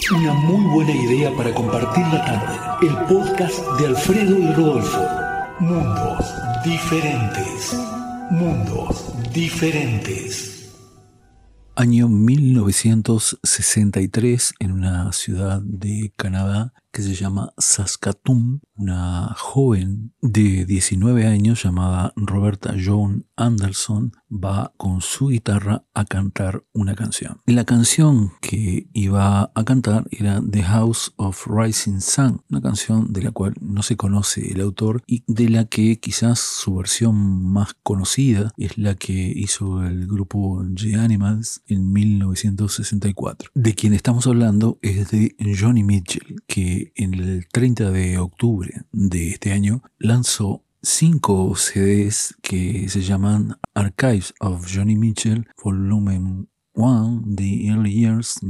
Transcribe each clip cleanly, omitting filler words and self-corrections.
Una muy buena idea para compartir la tarde. El podcast de Alfredo y Rodolfo. Mundos diferentes. Mundos diferentes. Año 1963, en una ciudad de Canadá que se llama Saskatoon, una joven de 19 años llamada Roberta Joan Anderson va con su guitarra a cantar una canción. La canción que iba a cantar era The House of Rising Sun, una canción de la cual no se conoce el autor y de la que quizás su versión más conocida es la que hizo el grupo The Animals en 1964. De quien estamos hablando es de Joni Mitchell, que en el 30 de octubre de este año lanzó 5 CDs que se llaman Archives of Joni Mitchell Volume 1, The Early Years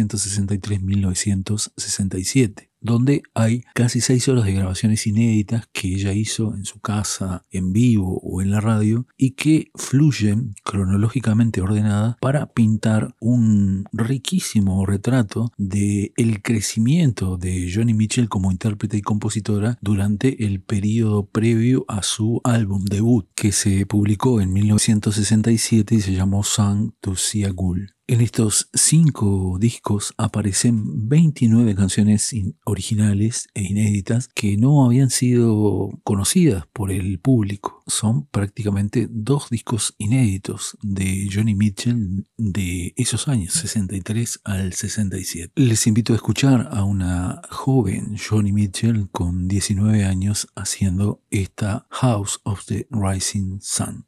1963-1967, donde hay casi 6 horas de grabaciones inéditas que ella hizo en su casa, en vivo o en la radio, y que fluyen cronológicamente ordenadas para pintar un riquísimo retrato del crecimiento de Joni Mitchell como intérprete y compositora durante el periodo previo a su álbum debut, que se publicó en 1967 y se llamó Song to See a Ghoul. En estos 5 discos aparecen 29 canciones originales e inéditas que no habían sido conocidas por el público. Son prácticamente 2 discos inéditos de Joni Mitchell de esos años, 63 al 67. Les invito a escuchar a una joven Joni Mitchell con 19 años haciendo esta House of the Rising Sun.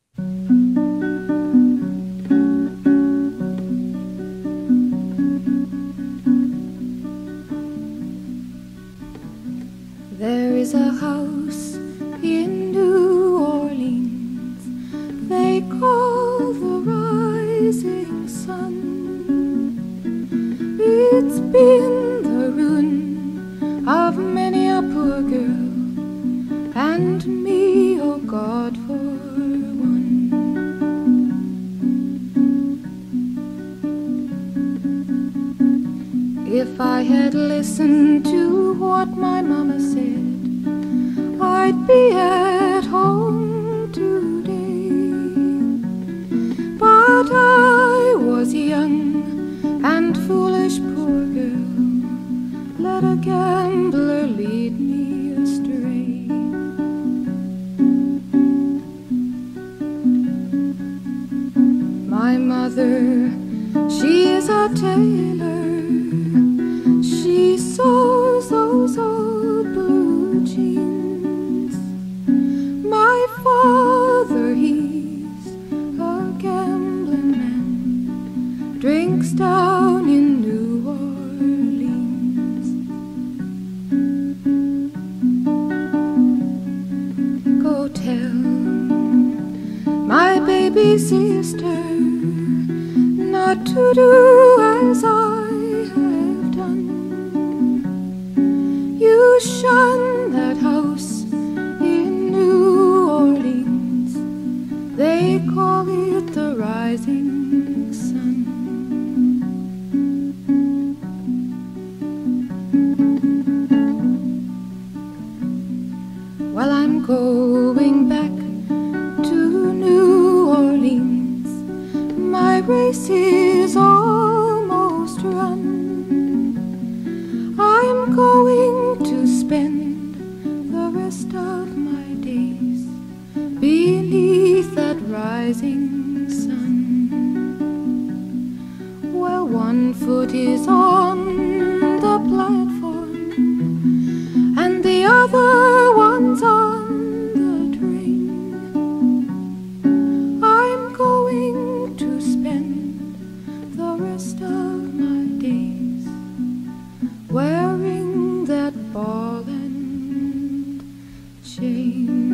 There is a house in New Orleans they call the Rising Sun. It's been the ruin of many a poor girl and me, oh God, for one. If I had listened to what my mama said, I'd be at home today. But I was young and foolish, poor girl, let a gambler lead me astray. My mother, she is a tailor. She sews those old blue jeans. My father, he's a gambling man, drinks down in New Orleans. Go tell my baby sister not to do as I have done. You shun that house in New Orleans, they call it the Rising Sun. Well, I'm going back to New Orleans, my race is almost run. I'm going to spend the rest of my days beneath that rising sun. Well, one foot is on the platform and the other one's on the train. I'm going to spend the rest of my days wearing that ball and chain.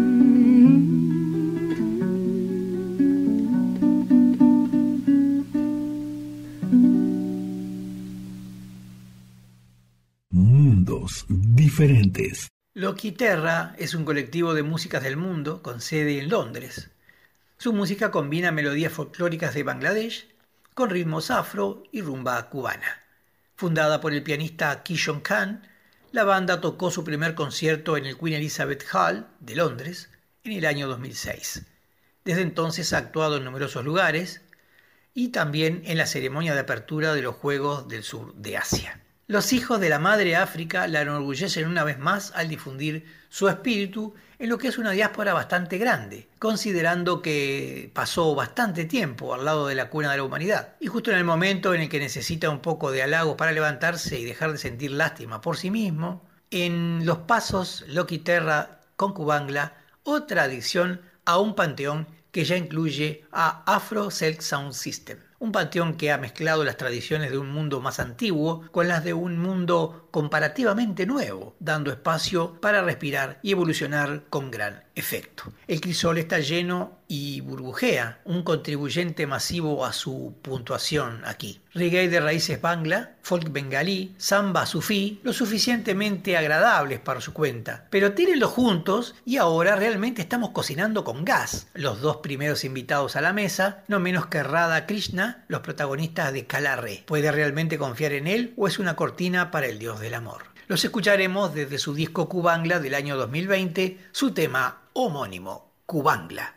Mundos diferentes. Loquiterra es un colectivo de músicas del mundo con sede en Londres. Su música combina melodías folclóricas de Bangladesh con ritmos afro y rumba cubana. Fundada por el pianista Kishon Khan, la banda tocó su primer concierto en el Queen Elizabeth Hall de Londres en el año 2006. Desde entonces ha actuado en numerosos lugares y también en la ceremonia de apertura de los Juegos del Sur de Asia. Los hijos de la madre África la enorgullecen una vez más al difundir su espíritu en lo que es una diáspora bastante grande, considerando que pasó bastante tiempo al lado de la cuna de la humanidad. Y justo en el momento en el que necesita un poco de halagos para levantarse y dejar de sentir lástima por sí mismo, en los pasos Loki Terra con Kubangla, otra adición a un panteón que ya incluye a Afro Silk Sound System. Un panteón que ha mezclado las tradiciones de un mundo más antiguo con las de un mundo comparativamente nuevo, dando espacio para respirar y evolucionar con gran efecto. El crisol está lleno y burbujea, un contribuyente masivo a su puntuación aquí. Reggae de raíces bangla, folk bengalí, samba sufí, lo suficientemente agradables para su cuenta. Pero tírenlos juntos y ahora realmente estamos cocinando con gas. Los dos primeros invitados a la mesa, no menos que Radha Krishna, los protagonistas de Kalarre. ¿Puede realmente confiar en él o es una cortina para el dios del amor? Los escucharemos desde su disco Kubangla del año 2020, su tema homónimo, Kubangla.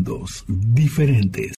mundos diferentes.